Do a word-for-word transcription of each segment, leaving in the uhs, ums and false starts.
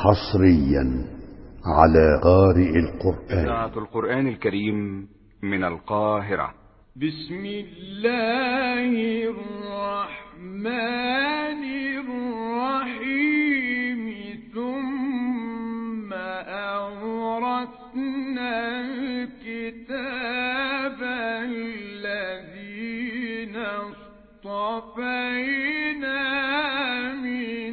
حصريا على قارئ القرآن. إذاعة القرآن الكريم من القاهرة. بسم الله الرحمن الرحيم. ثم أورثنا الكتاب الذين اصطفينا من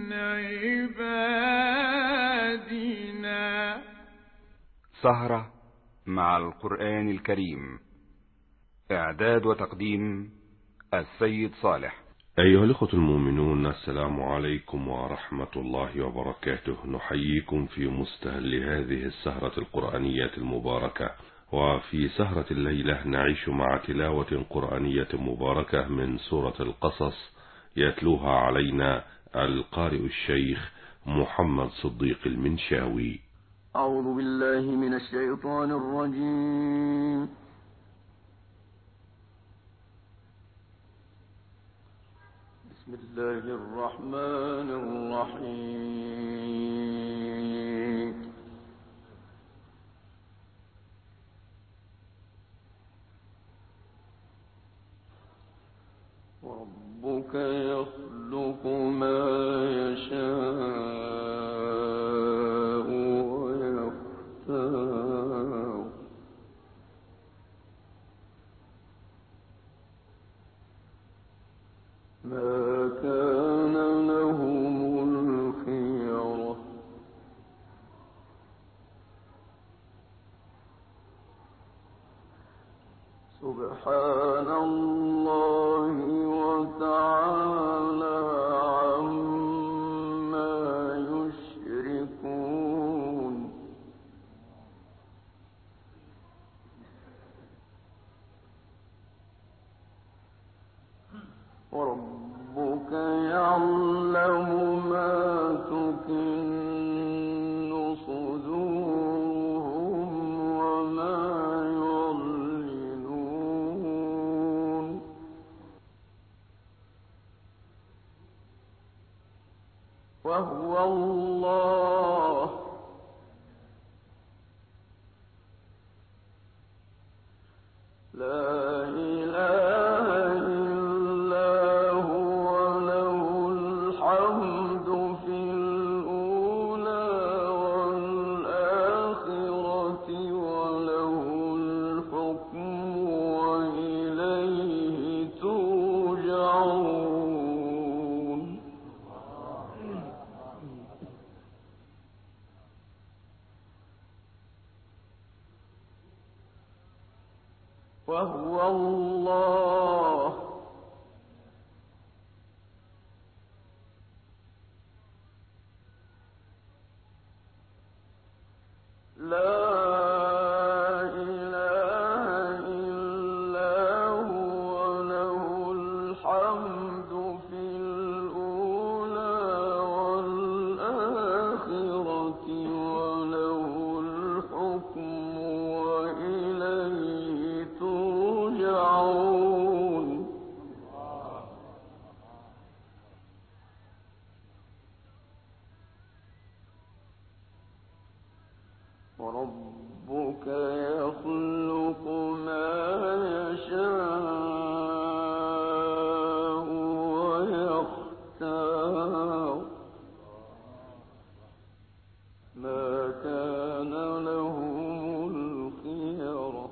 عبادنا. سهرة مع القرآن الكريم. إعداد وتقديم السيد صالح. أيها الأخوة المؤمنون، السلام عليكم ورحمة الله وبركاته. نحييكم في مستهل هذه السهرة القرآنية المباركة. وفي سهرة الليلة نعيش مع تلاوة قرآنية مباركة من سورة القصص، يتلوها علينا القارئ الشيخ محمد صديق المنشاوي. أعوذ بالله من الشيطان الرجيم. بسم الله الرحمن الرحيم. ربك يخلق ما يشاء ويختار. ما كان لهم الخيرة. سبحان الله وتعالى عما يشركون. وربك يعلم ما تكن صدورهم وما يعلنون. وهو الله لا إله إلا هو له الحمد في الأولى والآخرة وله الحكم وإليه ترجعون. وهو الله لا إله إلا هو له الحمد في الأولى والآخرة وله الحكم وإليه ترجعون. وربك يخلق ما يشاء ويختار. ما كان لهم الخيرة.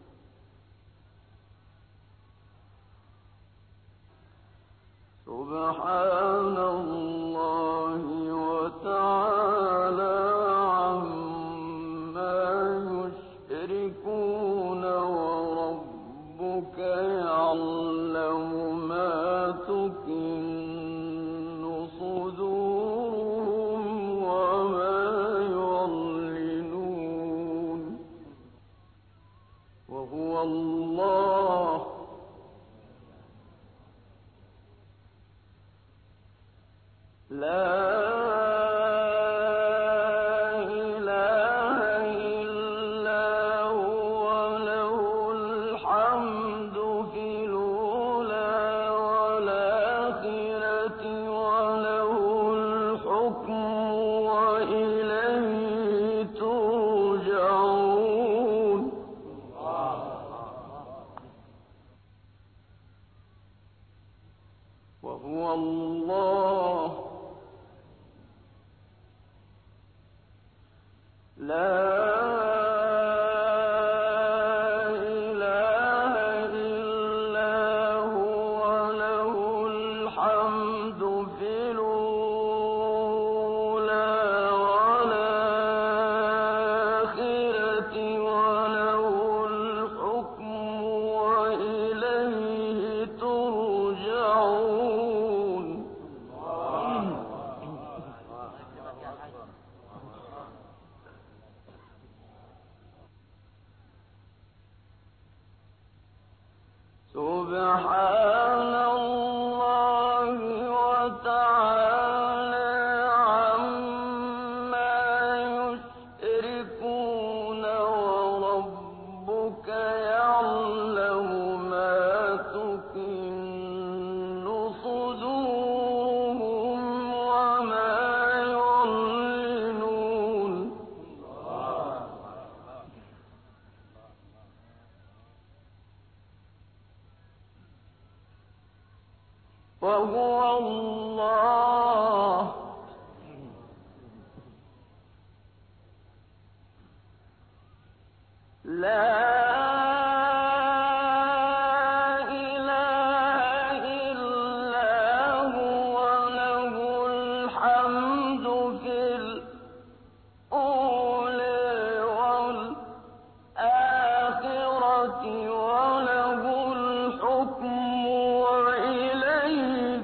سبحان الله وتعالى عما يشركون. وربك يعلم ما تكن صدورهم وما يعلنون. وإليه ترجعون وهو الله لا سبحان الله وتعالى عما يشركون وربك يعلم ما تكن صدورهم وما يعلنون وهو الله لا إله إلا هو له الحمد في الأولى والآخرة وله الحكم وإليه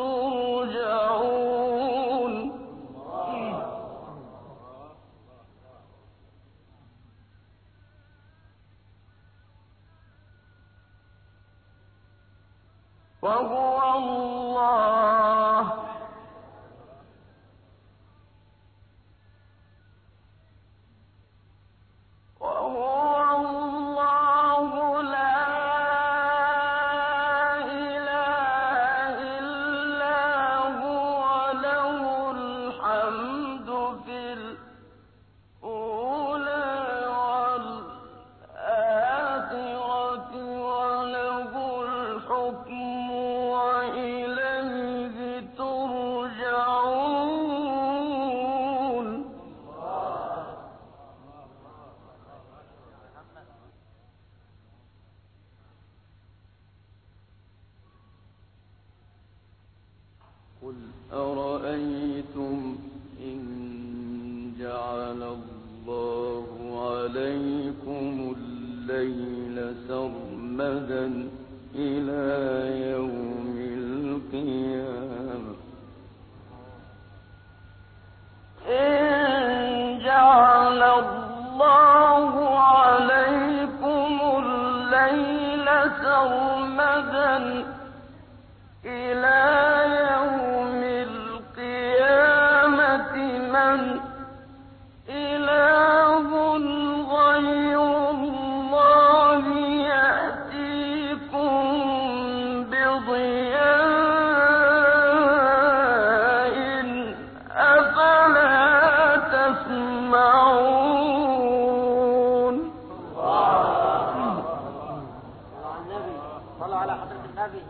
ترجعون وهو الله وهو الله لا إله إلا هو له الحمد في الأولى والآخرة وله الحكم وإليه ترجعون قل أرأيتم إن جعل الله عليكم الليل سرمدا إلى يوم القيامة إن جعل الله عليكم الليل سرمدا إلى يوم القيامة من إله غير الله يأتيكم بضياء أفلا تسمعون صلوا على حضرة النبي.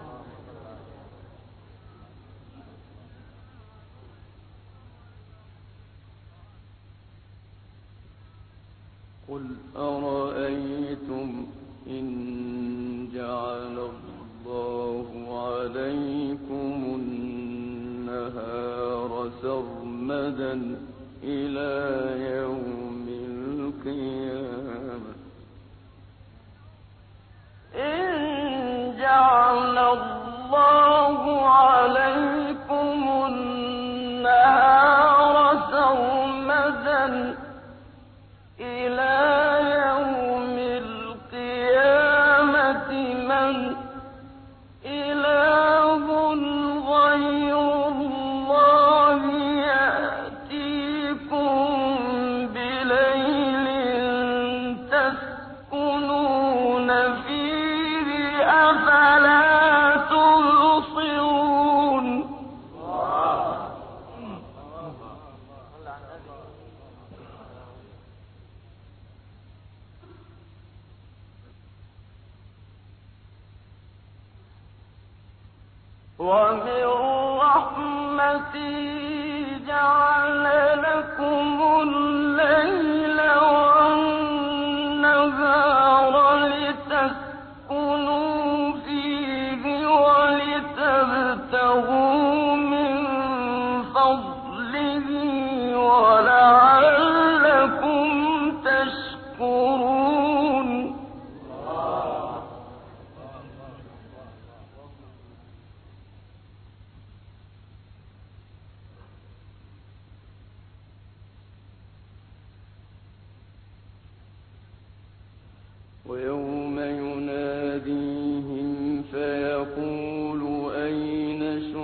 قل أرأيتم إن جعل الله عليكم النهار سرمدا إلى يوم القيامة إن جعل الله عليكم النهار سرمدا إلى يوم القيامة من إله غير الله يأتيكم بليل تسكنون فيه أفلا تبصرون ومن رحمته جعل لكم الليل والنهار لتسكنوا فيه ولتبتغوا من فضله ولعلكم تشكرون. ويوم يناديهم فيقول أين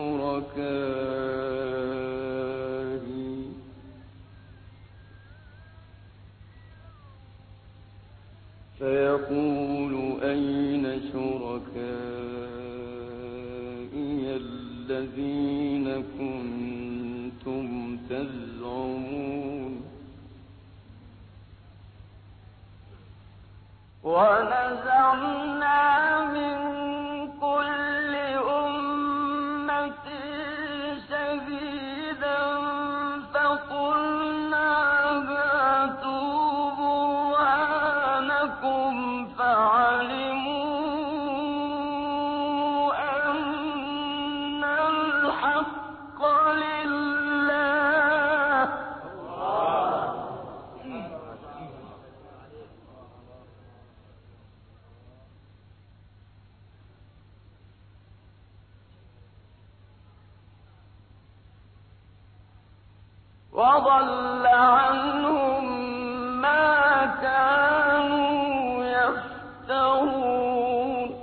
شركائي فيقول أين شركائي الذين كنتم تزعمون. ونزعنا من كل أمة شهيدا فقلنا هاتوا برهانكم فعلموا أن الحق لله. وضل عنهم ما كانوا يفترون.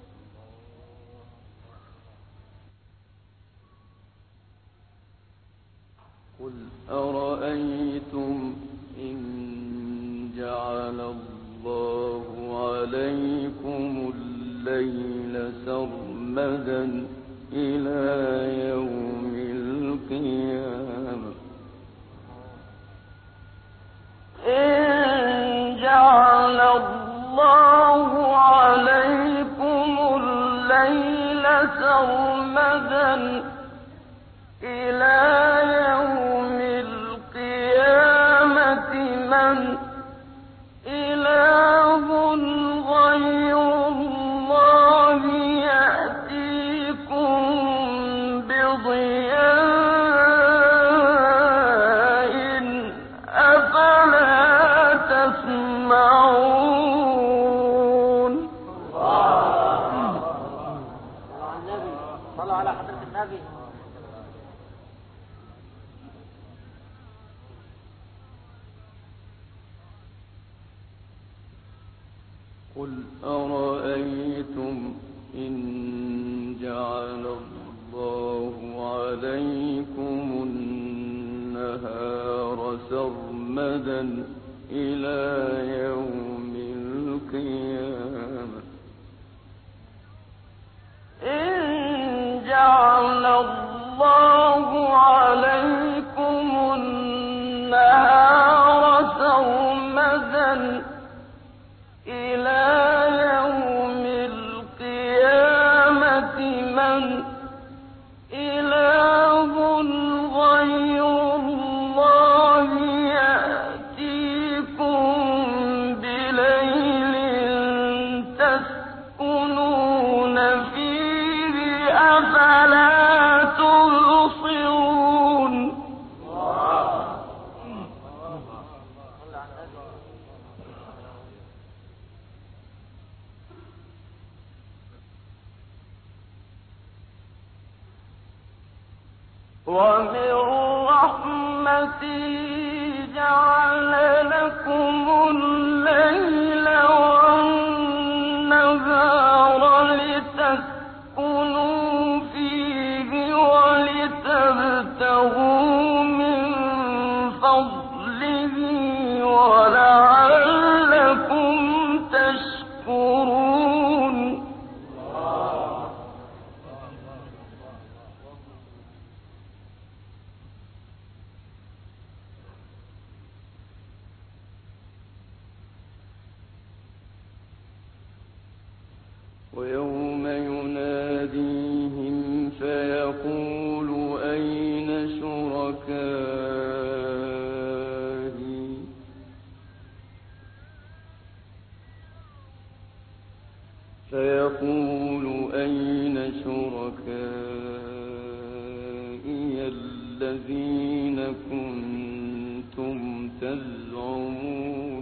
قل أرأيتم إن جعل الله عليكم الليل سرمدا إلى يوم القيامة إن جعل الله عليكم الليل سرمدا إلى يوم القيامة من إله غير الله يأتيكم بضياء أفلا تسمعون. صلوا على حضرة النبي. قل أرأيتم إن جعل الله عليكم النهار سرمدا إلى يوم القيامة إن جعل الله عليكم النهار سرمدا إلى يوم القيامة من إله غير الله يأتيكم بليل تسكنون فيه أفلا تبصرون. ومن رحمته جعل لكم الليل والنهار لتسكنوا فيه ولتبتغوا من فضله ولعلكم تشكرون. ويوم يناديهم يقول أين شركائي الذين كنتم تزعمون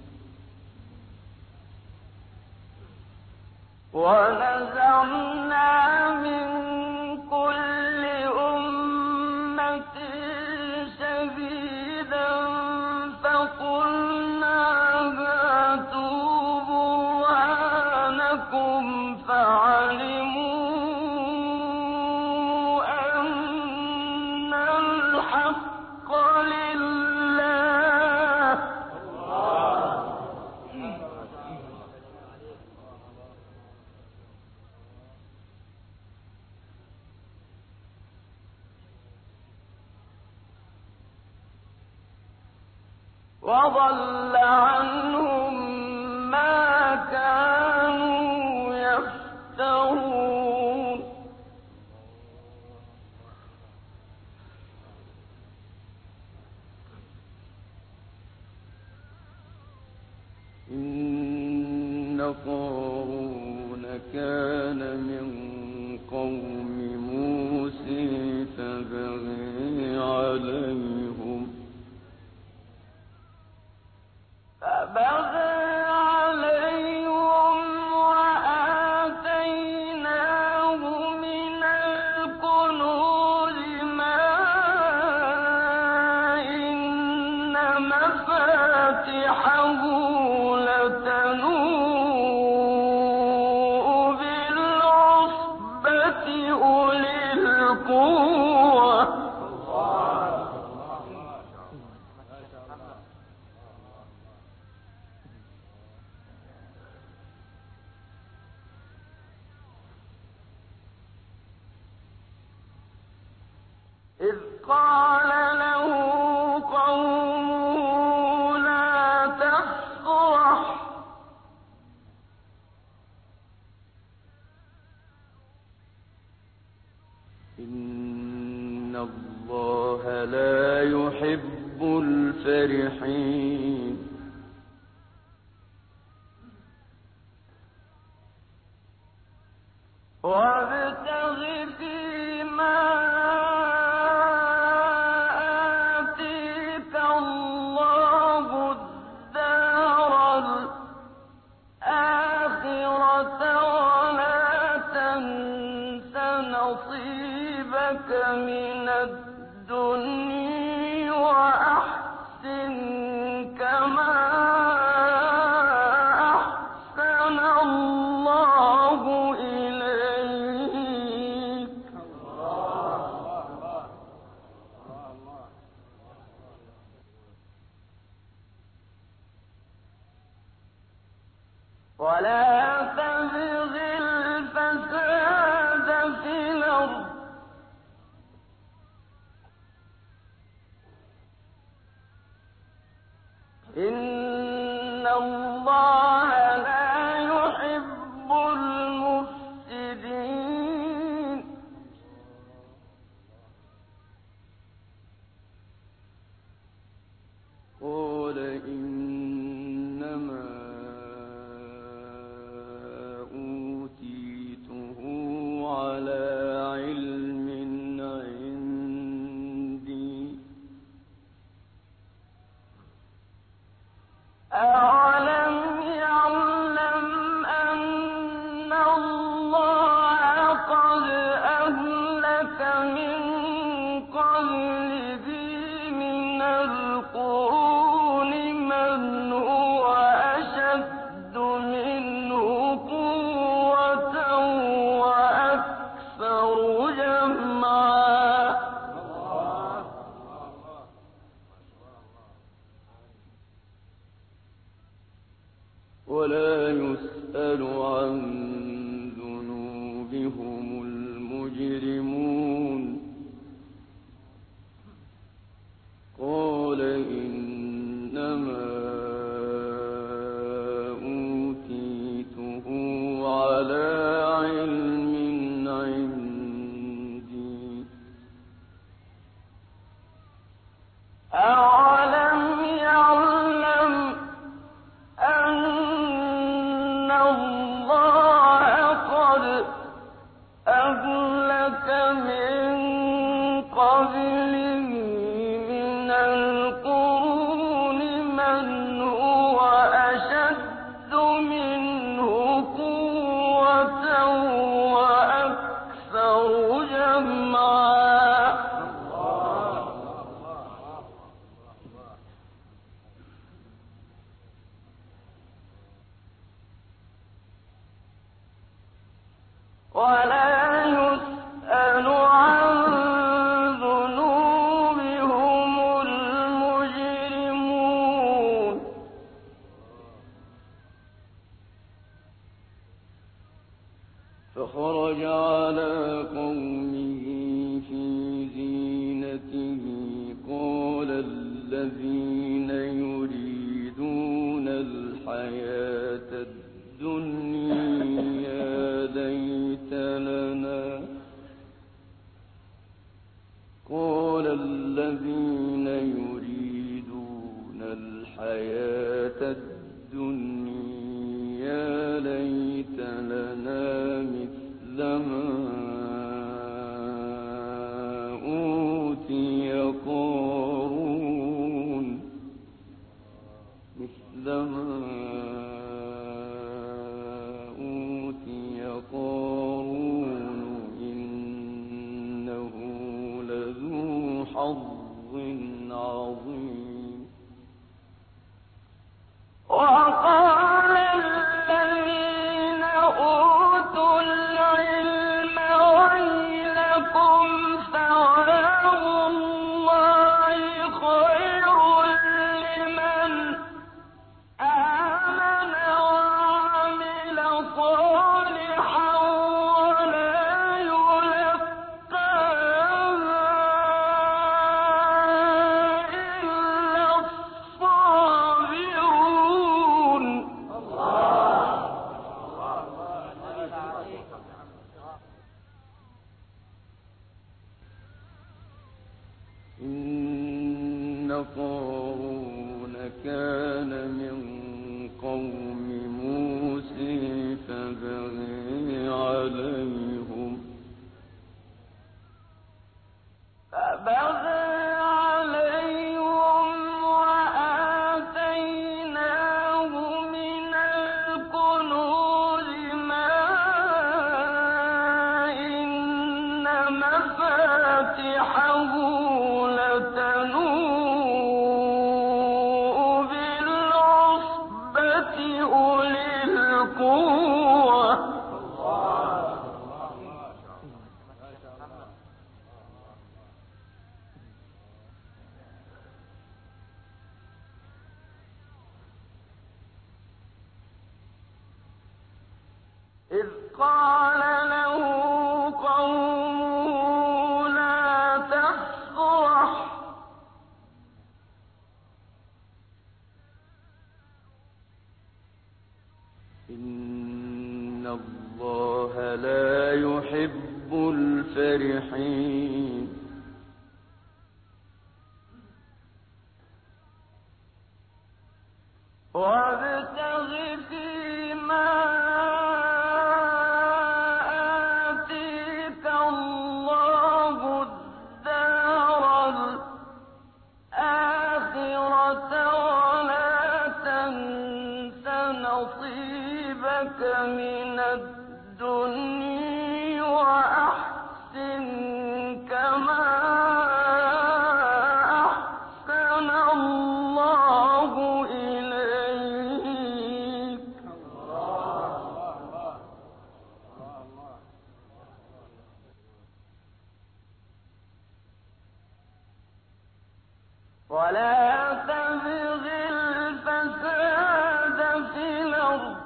ونزعنا من كل أمة شهيدا فقلنا هاتوا برهانكم فعلموا أن الحق لله وضل عنهم ما كانوا يفترون إن قارون كان من قوم موسى فبغي عليهم فبغى عليهم وآتيناه من الكنوز ما إن مفاتحه لتنوء بالعصبة أولي القوة إذ قال له قومه لا تفرح إن الله لا يحب الفرحين وابتغ فيما آتيك الله الدار الآخرة ولا تنس نصيبك من الدنيا وأحسن كما أحسن الله إليك ولا تبغ الفساد في الأرض إن الله لا يحب المفسدين قال إنما أوتيته على علم عندي أَوَلَمْ يَعْلَمْ أَنَّ اللَّهَ قَدْ أَهْلَكَ مِن قَبْلِهِ مِنَ الْقُرُونِ مَنْ هُوَ أَشَدُّ مِنْهُ قُوَّةً وَأَكْثَرُ جَمْعًا ولا يسأل عن ذنوبهم المجرمون قال إنما أوتيته على علم عندي أَوَلَمْ يَعْلَمْ أَنَّ اللَّهَ ولا يسأل عن ذنوبهم المجرمون فخرج على قومه في زينته قال الذين يريدون الحياة الدنيا يا ليت لنا قال الذين يريدون الحياة الدنيا يا ليت لنا مثل ما أوتي قارون مثل ما أوتي قارون إنه لذو حظ عظيم وقال الذين أوتوا العلم ويلكم ثواب الله خير لمن آمن وعمل صالحا ولا يلقاها إلا الصابرون إن قارون كان من قوم موسى فبغي عليهم فبغي عليهم وآتيناه من الكنوز ما إن مفاتحه لتنوء بالعصبة أولي القوة إذ قال له قومه لا تفرح إن الله لا يحب الفرحين وابتغ فيما آتيك الله الدار الآخرة ولا تنس نصيبك من الدنيا وأحسن كما أحسن الله إليك ولا تبغ الفساد في الأرض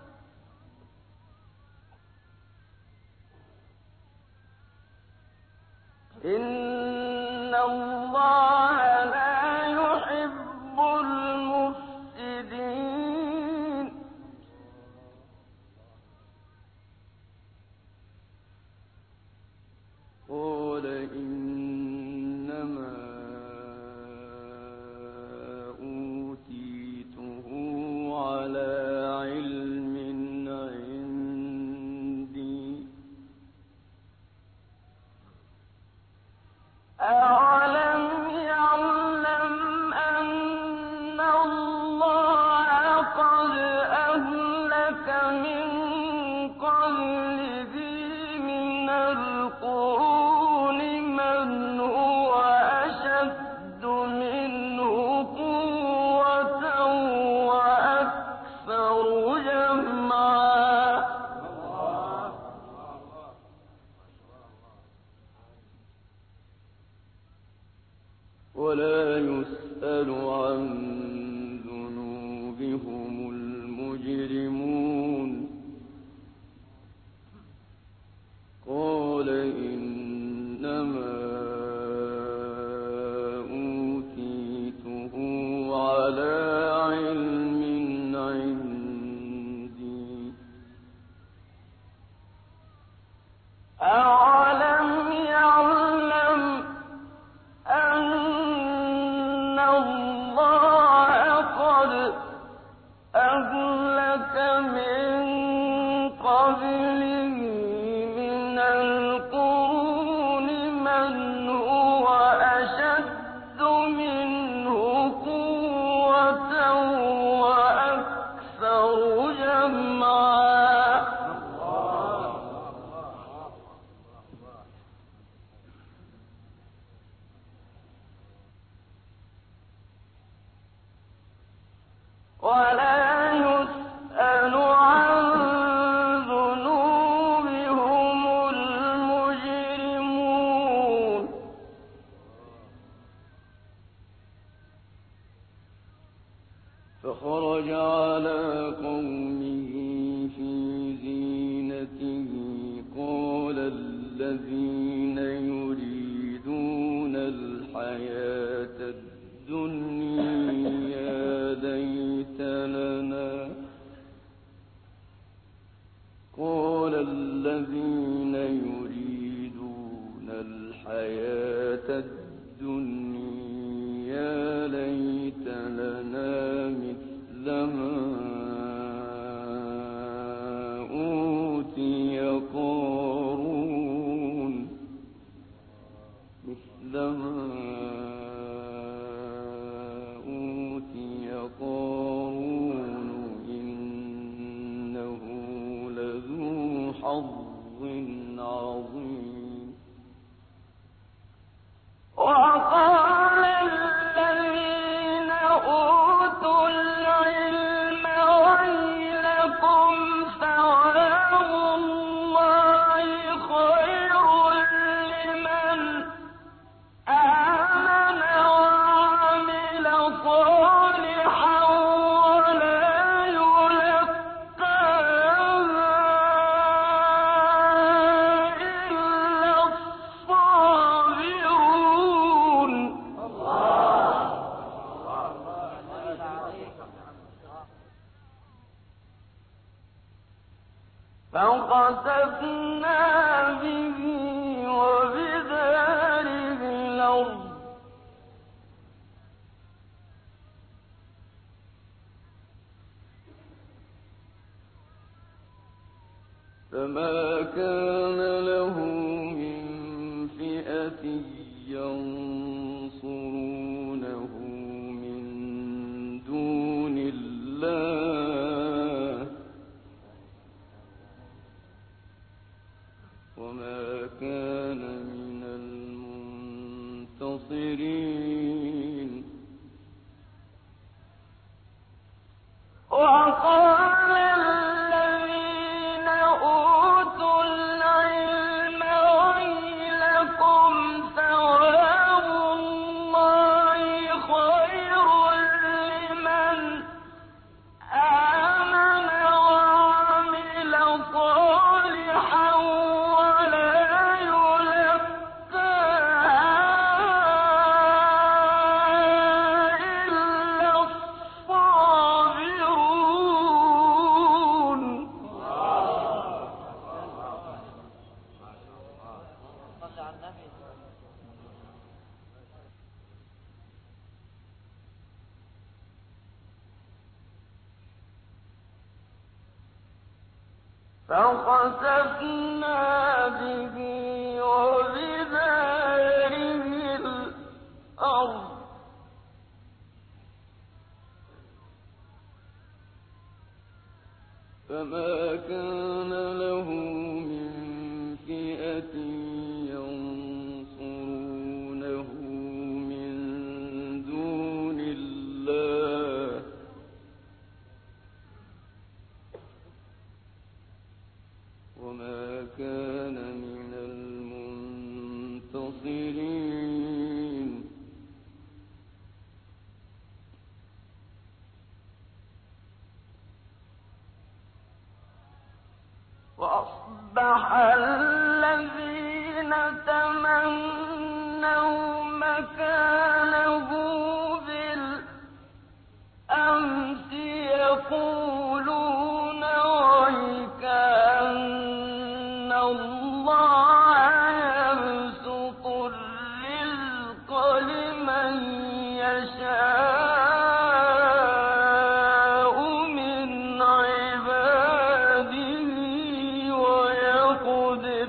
إن الله لا يحب المفسدين قال إنما أوتيته على علم عندي عن ذنوبهم المجرمون قال إنما أوتيته على علم عندي أولم يعلم أن الله قد أهلك من قبله من القرون من هو أشد منه قوة وأكثر جمعا ولا يسأل عن ذنوبهم المجرمون فخرج على قومه في زينته قال الذين يريدون الحياة الدنيا ليت لنا قال الذين يريدون الحياة الدنيا ليت لنا مثل ما أوتي قارون مثل ما قارون إنه لذو حظ عظيم وقال الذين أوتوا العلم ويلكم ثواب الله خير لمن آمن وعمل صالحا فخسفنا به وبداره الأرض فما كان له من فئة ينصرونه من دون الله وما كان من المنتصرين وقال الذين أوتوا العلم ويلكم ثواب الله خير لمن آمن وعمل صالحا فخسفنا به وبداره الأرض فما كان له من فئة ينصرونه من دون الله وما كان من المنتصرين وأصبح الذين تمنوا مكانه بالأمس يقولون ويك أن الله يبسط الرزق لمن يشاء من عباده ويقدر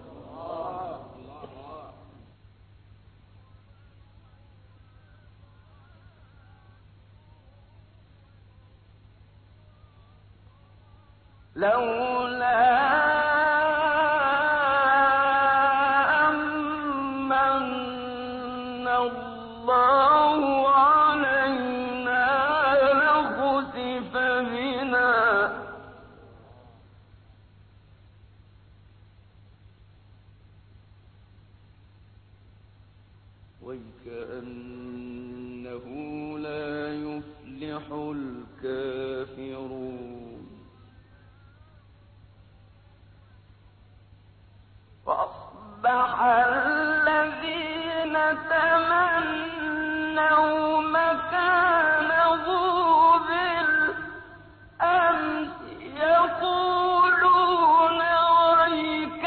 لولا أمن الله علينا لخسف بنا وكأنه لا يفلح الكافرون وأصبح الذين تمنوا مكانه بالأمس يقولون ويك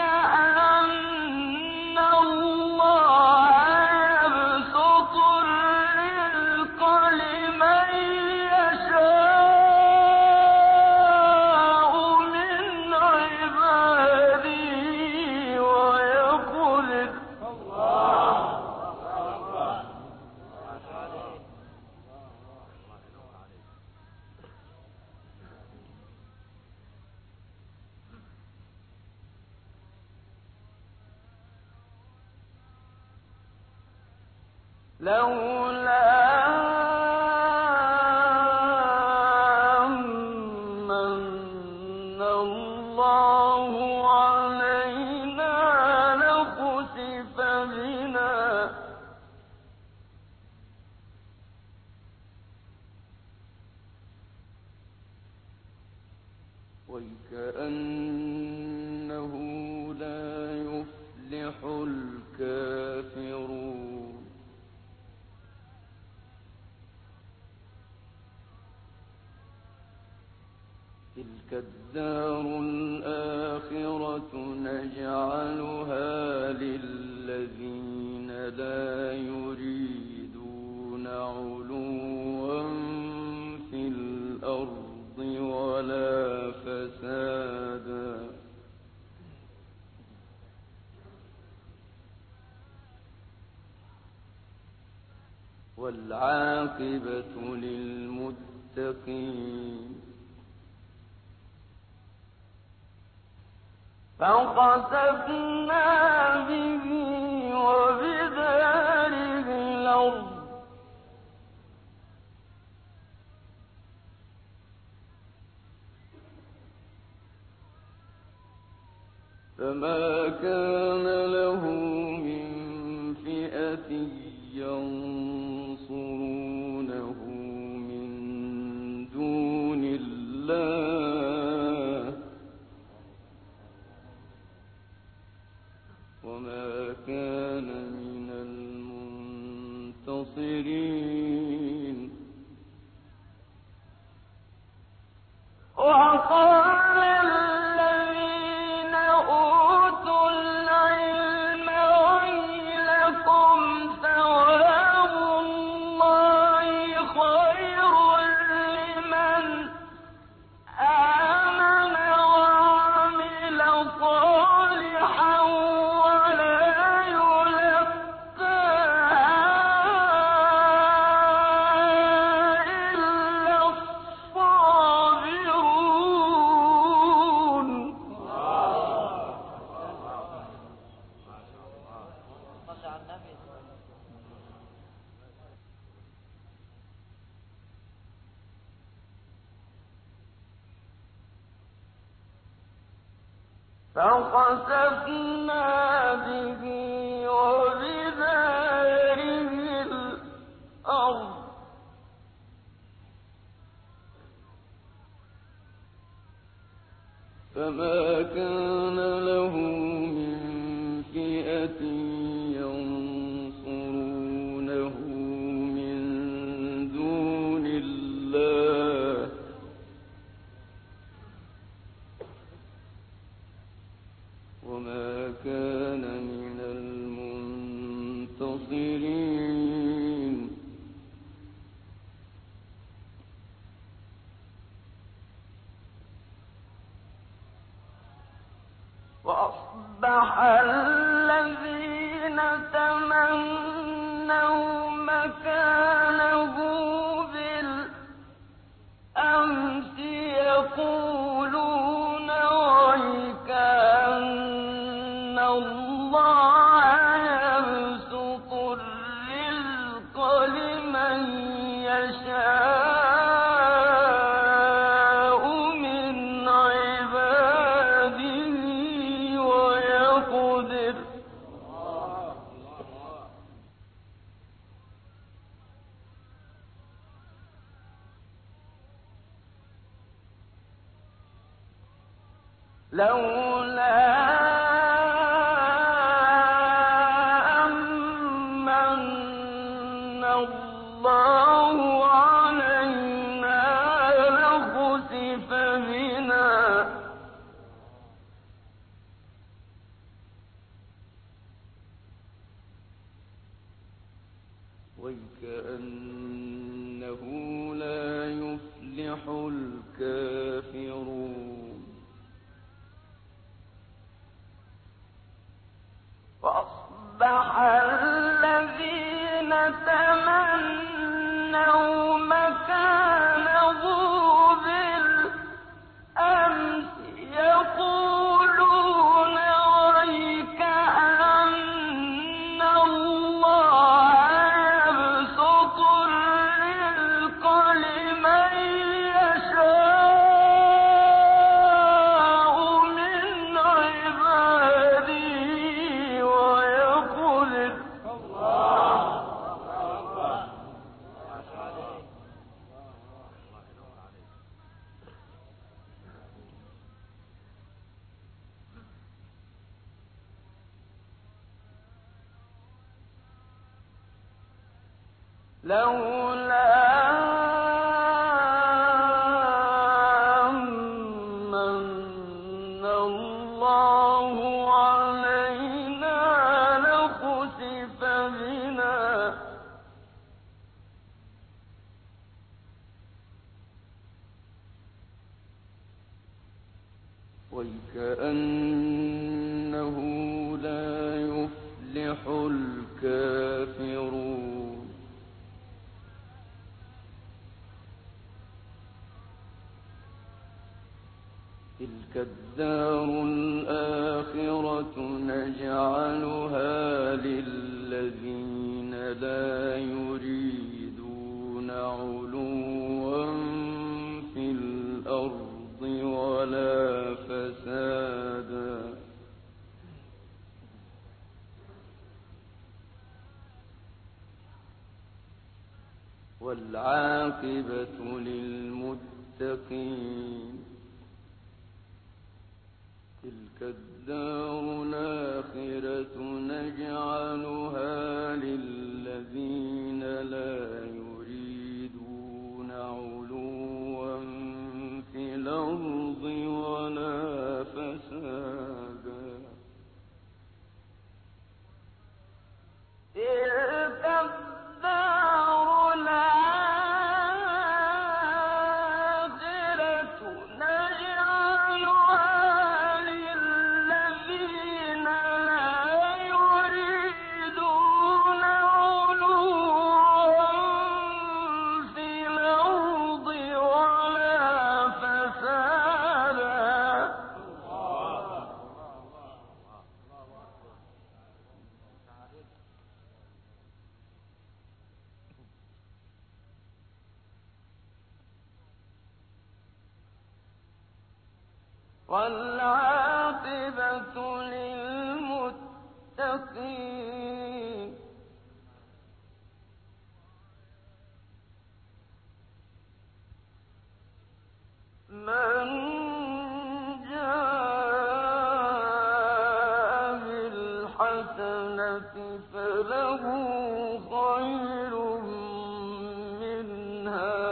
أن الله يبسط الرزق لمن يشاء من عباده ويقدر لولا أمن الله علينا لخسف بنا وكأنه لا يفلح الكافرون تلك الدار الآخرة نجعلها للذين لا يريدون علوا في الأرض ولا فسادا والعاقبة للمتقين فخسفنا به وبداره الأرض فما كان له من فئة ينصرونه من دون الله وما كان من المنتصرين وقال الذين أوتوا العلم ويلكم ثواب الله خير لمن آمن وعمل صالحا فخسفنا به وبداره الأرض فما كان له من فئة ينصرونه من دون الله وما كان من المنتصرين. وأصبح الذين تمنوا مكانه بالأمس يقولون ويكأن الله يبسط الرزق لمن يشاء من عباده ويقدر لولا أمن الله علينا لخسف بنا وكأنه لا يفلح الكافرون. وأصبح الذين تمنوا مكانه بالأمس يقولون ويكأن الله يبسط الرزق لمن يشاء من عباده ويقدر لولا أمن الله علينا لخسف بنا وكأنه لا يفلح الكافرون. تلك الدار الآخرة نجعلها للذين لا يريدون علوا في الأرض ولا فسادا والعاقبة للمتقين. تلك الدار الآخرة نجعلها للذين لا يريدون علوا في الأرض ولا فسادا. تلك الدار الآخرة نجعلها للذين لا يريدون علوا في الأرض ولا فسادا. والعاقبة للمتقين. من جاء الحسنة فله خير منها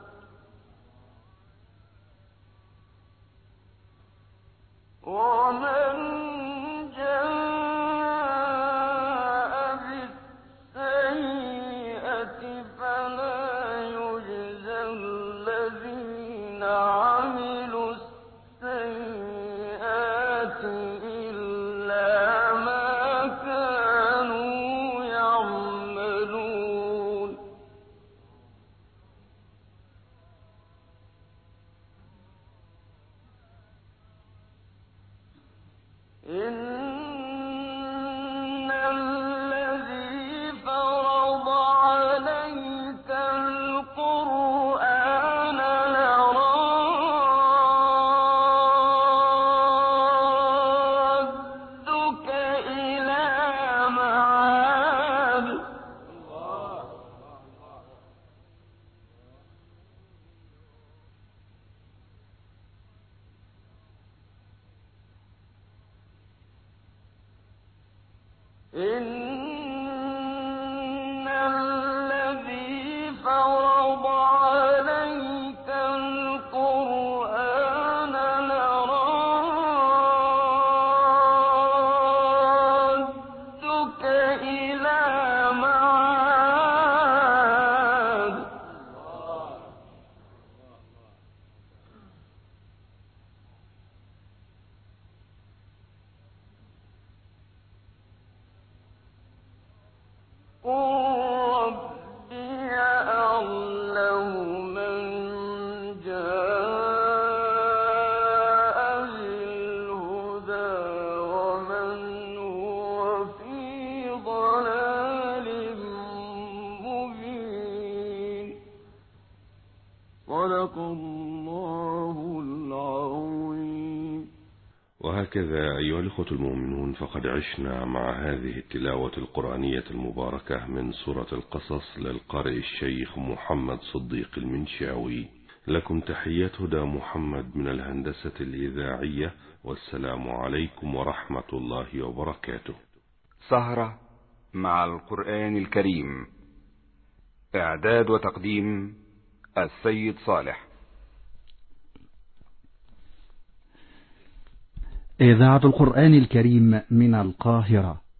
ومن جاء بالسيئة فلا يجزى الذين عملوا السيئات إلا ما كانوا يعملون إن الذي فرض عليك القرآن لرادك إلى معاد إن الذي فرض عليك القرآن لرادك إلى معاد قل ربي أعلم من جاء بالهدى ومن هو في ضلال مبين صدق الله العظيم. وهكذا أيها الأخوة المؤمنون، فقد عشنا مع هذه التلاوة القرآنية المباركة من سورة القصص للقارئ الشيخ محمد صديق المنشاوي. لكم تحيات هدى محمد من الهندسة الإذاعية، والسلام عليكم ورحمة الله وبركاته. سهرة مع القرآن الكريم، إعداد وتقديم السيد صالح. إذاعة القرآن الكريم من القاهرة.